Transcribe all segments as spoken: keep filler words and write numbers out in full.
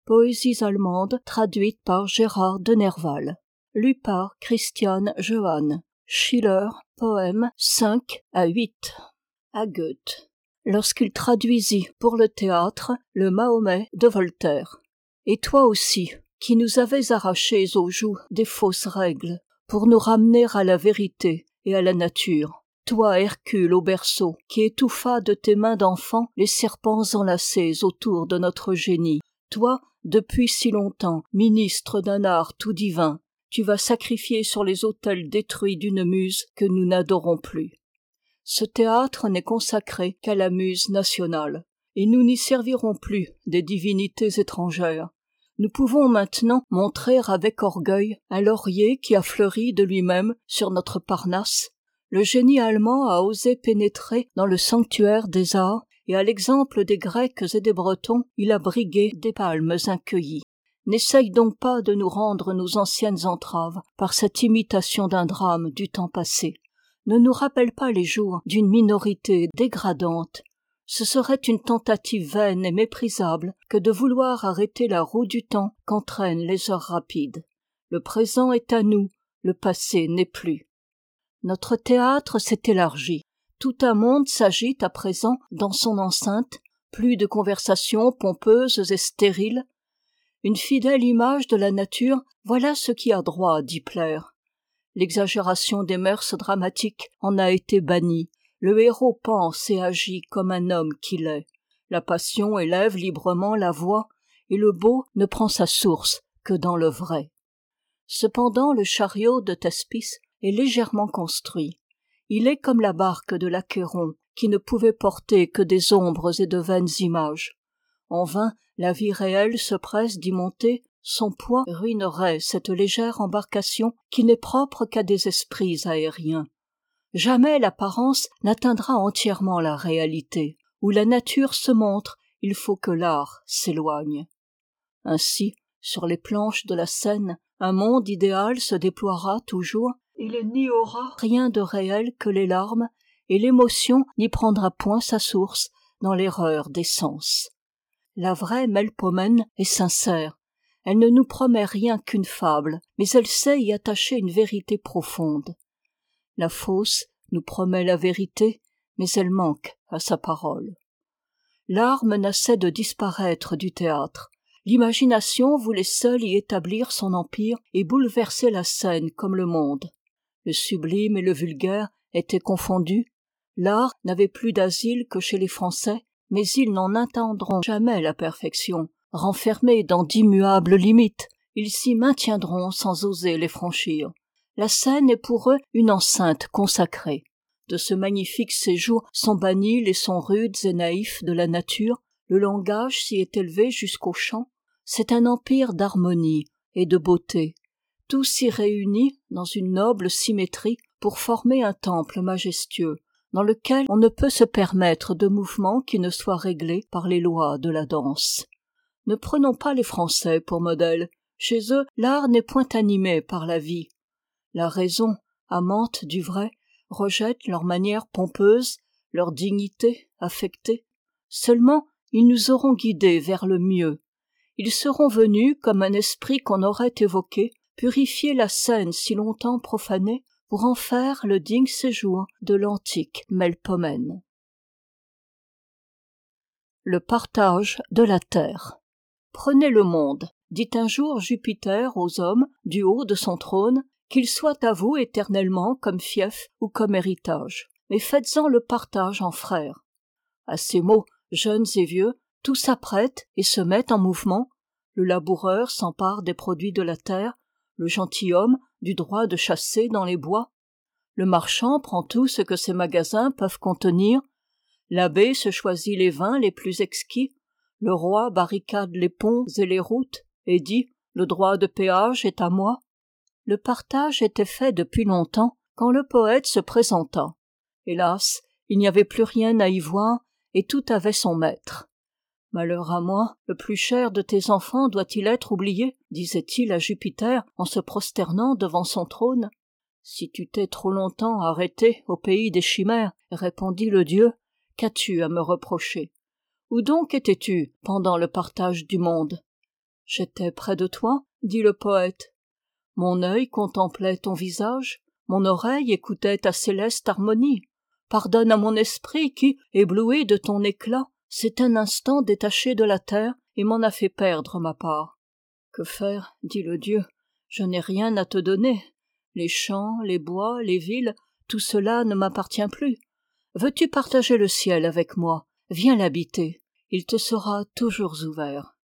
Poésies allemandes traduites par Gérard de Nerval. Lu par Christiane Johann. Schiller, poème cinq à huit. À Goethe. Lorsqu'il traduisit pour le théâtre le Mahomet de Voltaire. Et toi aussi, qui nous avais arrachés aux joues des fausses règles, pour nous ramener à la vérité et à la nature. Toi, Hercule au berceau, qui étouffa de tes mains d'enfant les serpents enlacés autour de notre génie. Toi, depuis si longtemps, ministre d'un art tout divin, tu vas sacrifier sur les autels détruits d'une muse que nous n'adorons plus. Ce théâtre n'est consacré qu'à la muse nationale, et nous n'y servirons plus des divinités étrangères. Nous pouvons maintenant montrer avec orgueil un laurier qui a fleuri de lui-même sur notre Parnasse. Le génie allemand a osé pénétrer dans le sanctuaire des arts, et à l'exemple des Grecs et des Bretons, il a brigué des palmes incueillies. N'essaye donc pas de nous rendre nos anciennes entraves par cette imitation d'un drame du temps passé. Ne nous rappelle pas les jours d'une minorité dégradante. Ce serait une tentative vaine et méprisable que de vouloir arrêter la roue du temps qu'entraînent les heures rapides. Le présent est à nous, le passé n'est plus. Notre théâtre s'est élargi. Tout un monde s'agite à présent dans son enceinte, plus de conversations pompeuses et stériles. Une fidèle image de la nature, voilà ce qui a droit d'y plaire. L'exagération des mœurs dramatiques en a été bannie. Le héros pense et agit comme un homme qu'il est. La passion élève librement la voix, et le beau ne prend sa source que dans le vrai. Cependant, le chariot de Thespis est légèrement construit. Il est comme la barque de l'Achéron, qui ne pouvait porter que des ombres et de vaines images. En vain, la vie réelle se presse d'y monter, son poids ruinerait cette légère embarcation qui n'est propre qu'à des esprits aériens. Jamais l'apparence n'atteindra entièrement la réalité. Où la nature se montre, il faut que l'art s'éloigne. Ainsi, sur les planches de la scène, un monde idéal se déploiera toujours. Il n'y aura rien de réel que les larmes, et l'émotion n'y prendra point sa source dans l'erreur des sens. La vraie Melpomène est sincère. Elle ne nous promet rien qu'une fable, mais elle sait y attacher une vérité profonde. La fausse nous promet la vérité, mais elle manque à sa parole. L'art menaçait de disparaître du théâtre. L'imagination voulait seule y établir son empire et bouleverser la scène comme le monde. Le sublime et le vulgaire étaient confondus. L'art n'avait plus d'asile que chez les Français, mais ils n'en atteindront jamais la perfection. Renfermés dans d'immuables limites, ils s'y maintiendront sans oser les franchir. La scène est pour eux une enceinte consacrée. De ce magnifique séjour sont bannis les sons rudes et naïfs de la nature. Le langage s'y est élevé jusqu'au chant. C'est un empire d'harmonie et de beauté. Tout s'y réunit dans une noble symétrie pour former un temple majestueux, dans lequel on ne peut se permettre de mouvements qui ne soient réglés par les lois de la danse. Ne prenons pas les Français pour modèles. Chez eux, l'art n'est point animé par la vie. La raison, amante du vrai, rejette leurs manières pompeuses, leur dignité affectée. Seulement, ils nous auront guidés vers le mieux. Ils seront venus, comme un esprit qu'on aurait évoqué, purifier la scène si longtemps profanée, pour en faire le digne séjour de l'antique Melpomène. Le partage de la terre. Prenez le monde, dit un jour Jupiter aux hommes, du haut de son trône, qu'il soit à vous éternellement comme fief ou comme héritage, mais faites-en le partage en frères. À ces mots, jeunes et vieux, tout s'apprête et se met en mouvement. Le laboureur s'empare des produits de la terre, le gentilhomme du droit de chasser dans les bois. Le marchand prend tout ce que ses magasins peuvent contenir. L'abbé se choisit les vins les plus exquis. Le roi barricade les ponts et les routes et dit « Le droit de péage est à moi ». Le partage était fait depuis longtemps quand le poète se présenta. Hélas, il n'y avait plus rien à y voir et tout avait son maître. « Malheur à moi, le plus cher de tes enfants doit-il être oublié ?» disait-il à Jupiter en se prosternant devant son trône. « Si tu t'es trop longtemps arrêté au pays des chimères, répondit le dieu, qu'as-tu à me reprocher? Où donc étais-tu pendant le partage du monde? J'étais près de toi, dit le poète. Mon œil contemplait ton visage, mon oreille écoutait ta céleste harmonie. Pardonne à mon esprit qui, ébloui de ton éclat, s'est un instant détaché de la terre et m'en a fait perdre ma part. Que faire, dit le Dieu, je n'ai rien à te donner. Les champs, les bois, les villes, tout cela ne m'appartient plus. Veux-tu partager le ciel avec moi? Viens l'habiter, il te sera toujours ouvert.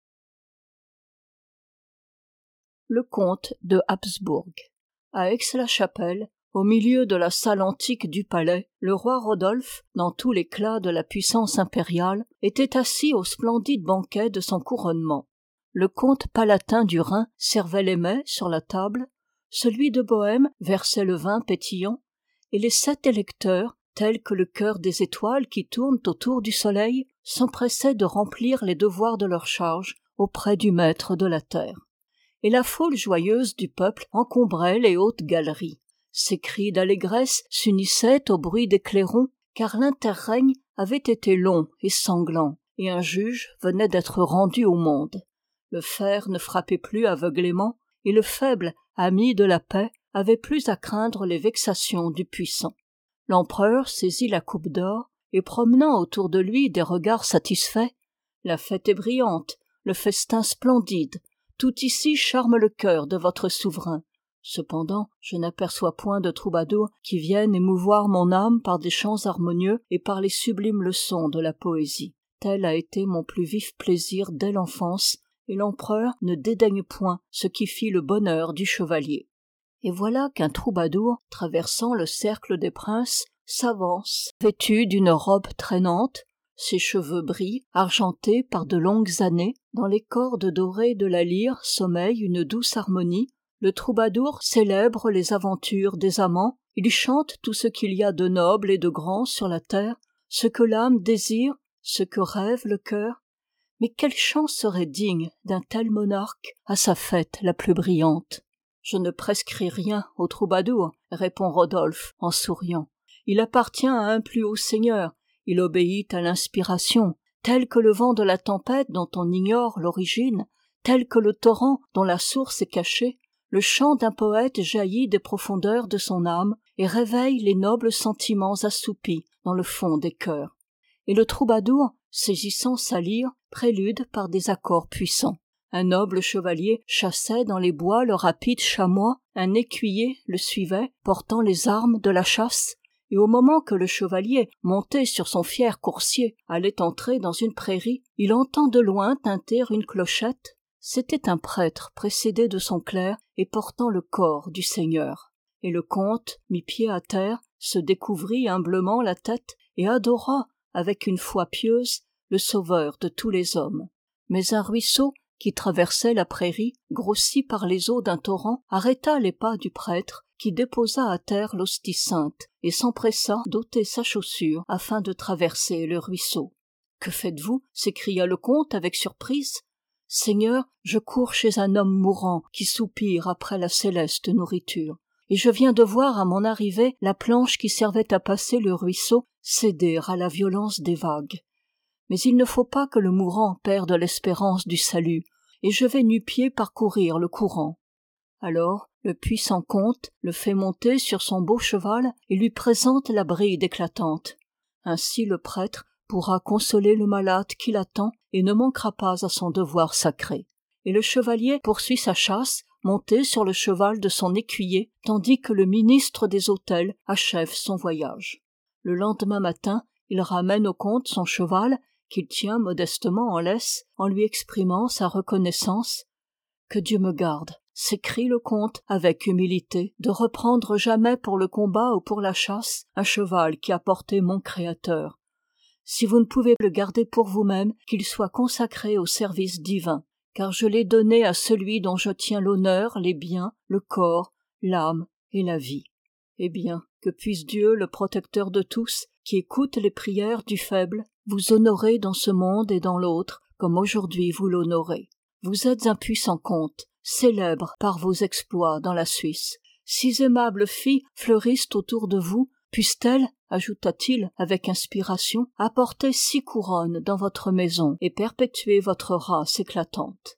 Le comte de Habsbourg. À Aix-la-Chapelle, au milieu de la salle antique du palais, le roi Rodolphe, dans tout l'éclat de la puissance impériale, était assis au splendide banquet de son couronnement. Le comte palatin du Rhin servait les mets sur la table, celui de Bohême versait le vin pétillant, et les sept électeurs, tels que le cœur des étoiles qui tournent autour du soleil, s'empressaient de remplir les devoirs de leur charge auprès du maître de la terre. Et la foule joyeuse du peuple encombrait les hautes galeries. Ces cris d'allégresse s'unissaient au bruit des clairons, car l'interrègne avait été long et sanglant, et un juge venait d'être rendu au monde. Le fer ne frappait plus aveuglément, et le faible, ami de la paix, avait plus à craindre les vexations du puissant. L'empereur saisit la coupe d'or, et promenant autour de lui des regards satisfaits, « La fête est brillante, le festin splendide, tout ici charme le cœur de votre souverain. Cependant, je n'aperçois point de troubadours qui viennent émouvoir mon âme par des chants harmonieux et par les sublimes leçons de la poésie. Tel a été mon plus vif plaisir dès l'enfance, et l'empereur ne dédaigne point ce qui fit le bonheur du chevalier. » Et voilà qu'un troubadour, traversant le cercle des princes, s'avance, vêtu d'une robe traînante, ses cheveux brillent, argentés par de longues années, dans les cordes dorées de la lyre sommeille une douce harmonie. Le troubadour célèbre les aventures des amants, il chante tout ce qu'il y a de noble et de grand sur la terre, ce que l'âme désire, ce que rêve le cœur. Mais quel chant serait digne d'un tel monarque à sa fête la plus brillante? Je ne prescris rien au troubadour, répond Rodolphe en souriant. Il appartient à un plus haut seigneur, il obéit à l'inspiration, tel que le vent de la tempête dont on ignore l'origine, tel que le torrent dont la source est cachée. Le chant d'un poète jaillit des profondeurs de son âme et réveille les nobles sentiments assoupis dans le fond des cœurs. Et le troubadour, saisissant sa lyre, prélude par des accords puissants. Un noble chevalier chassait dans les bois le rapide chamois, un écuyer le suivait, portant les armes de la chasse, et au moment que le chevalier, monté sur son fier coursier, allait entrer dans une prairie, il entend de loin tinter une clochette. C'était un prêtre précédé de son clerc et portant le corps du Seigneur. Et le comte, mit pied à terre, se découvrit humblement la tête et adora, avec une foi pieuse, le Sauveur de tous les hommes. Mais un ruisseau, qui traversait la prairie, grossi par les eaux d'un torrent, arrêta les pas du prêtre, qui déposa à terre l'hostie sainte et s'empressa d'ôter sa chaussure afin de traverser le ruisseau. « Que faites-vous » s'écria le comte avec surprise. « Seigneur, je cours chez un homme mourant qui soupire après la céleste nourriture. Et je viens de voir à mon arrivée la planche qui servait à passer le ruisseau céder à la violence des vagues. Mais il ne faut pas que le mourant perde l'espérance du salut, et je vais nu-pieds parcourir le courant. » Alors, le puissant comte le fait monter sur son beau cheval et lui présente la bride éclatante. Ainsi le prêtre pourra consoler le malade qui l'attend et ne manquera pas à son devoir sacré. Et le chevalier poursuit sa chasse, monté sur le cheval de son écuyer, tandis que le ministre des autels achève son voyage. Le lendemain matin, il ramène au comte son cheval, qu'il tient modestement en laisse, en lui exprimant sa reconnaissance. « Que Dieu me garde !» s'écrie le comte avec humilité, de reprendre jamais pour le combat ou pour la chasse un cheval qui a porté mon Créateur. Si vous ne pouvez le garder pour vous-même, qu'il soit consacré au service divin, car je l'ai donné à celui dont je tiens l'honneur, les biens, le corps, l'âme et la vie. Eh bien, que puisse Dieu, le protecteur de tous, qui écoute les prières du faible, vous honorer dans ce monde et dans l'autre, comme aujourd'hui vous l'honorez. Vous êtes un puissant comte, célèbre par vos exploits dans la Suisse. Six aimables filles fleurissent autour de vous, puissent-elles, ajouta-t-il avec inspiration, apporter six couronnes dans votre maison et perpétuer votre race éclatante.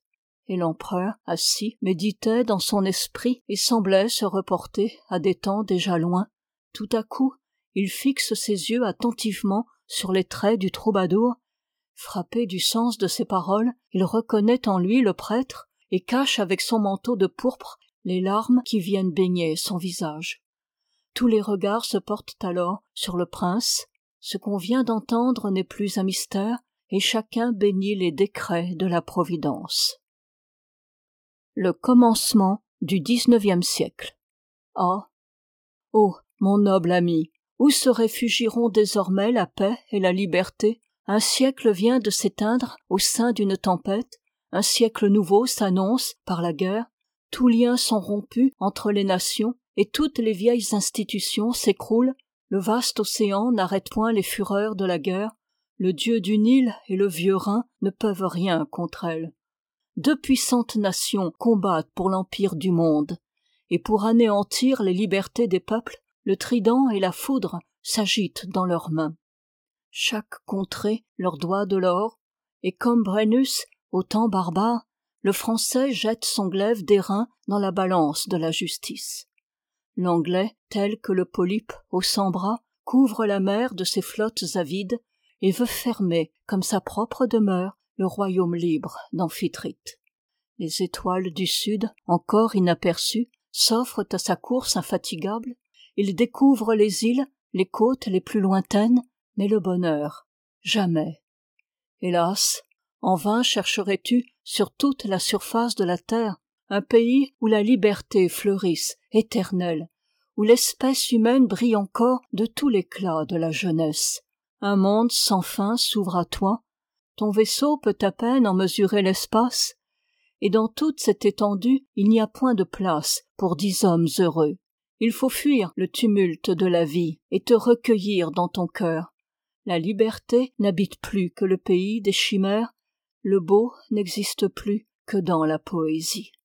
Et l'empereur, assis, méditait dans son esprit et semblait se reporter à des temps déjà loin. Tout à coup, il fixe ses yeux attentivement sur les traits du troubadour. Frappé du sens de ses paroles, il reconnaît en lui le prêtre et cache avec son manteau de pourpre les larmes qui viennent baigner son visage. Tous les regards se portent alors sur le prince. Ce qu'on vient d'entendre n'est plus un mystère, et chacun bénit les décrets de la Providence. Le commencement du dix-neuvième siècle. Ah! Oh, mon noble ami, où se réfugieront désormais la paix et la liberté? Un siècle vient de s'éteindre au sein d'une tempête, un siècle nouveau s'annonce par la guerre, tous liens sont rompus entre les nations, et toutes les vieilles institutions s'écroulent, le vaste océan n'arrête point les fureurs de la guerre, le dieu du Nil et le vieux Rhin ne peuvent rien contre elle. Deux puissantes nations combattent pour l'empire du monde, et pour anéantir les libertés des peuples, le trident et la foudre s'agitent dans leurs mains. Chaque contrée leur doit de l'or, et comme Brennus, au temps barbare, le Français jette son glaive d'airain dans la balance de la justice. L'Anglais, tel que le polype aux cent bras, couvre la mer de ses flottes avides et veut fermer, comme sa propre demeure, le royaume libre d'Amphitrite. Les étoiles du sud, encore inaperçues, s'offrent à sa course infatigable. Il découvre les îles, les côtes les plus lointaines, mais le bonheur, jamais. Hélas, en vain chercherais-tu sur toute la surface de la terre un pays où la liberté fleurisse, éternelle, où l'espèce humaine brille encore de tout l'éclat de la jeunesse. Un monde sans fin s'ouvre à toi, ton vaisseau peut à peine en mesurer l'espace, et dans toute cette étendue il n'y a point de place pour dix hommes heureux. Il faut fuir le tumulte de la vie et te recueillir dans ton cœur. La liberté n'habite plus que le pays des chimères, le beau n'existe plus que dans la poésie.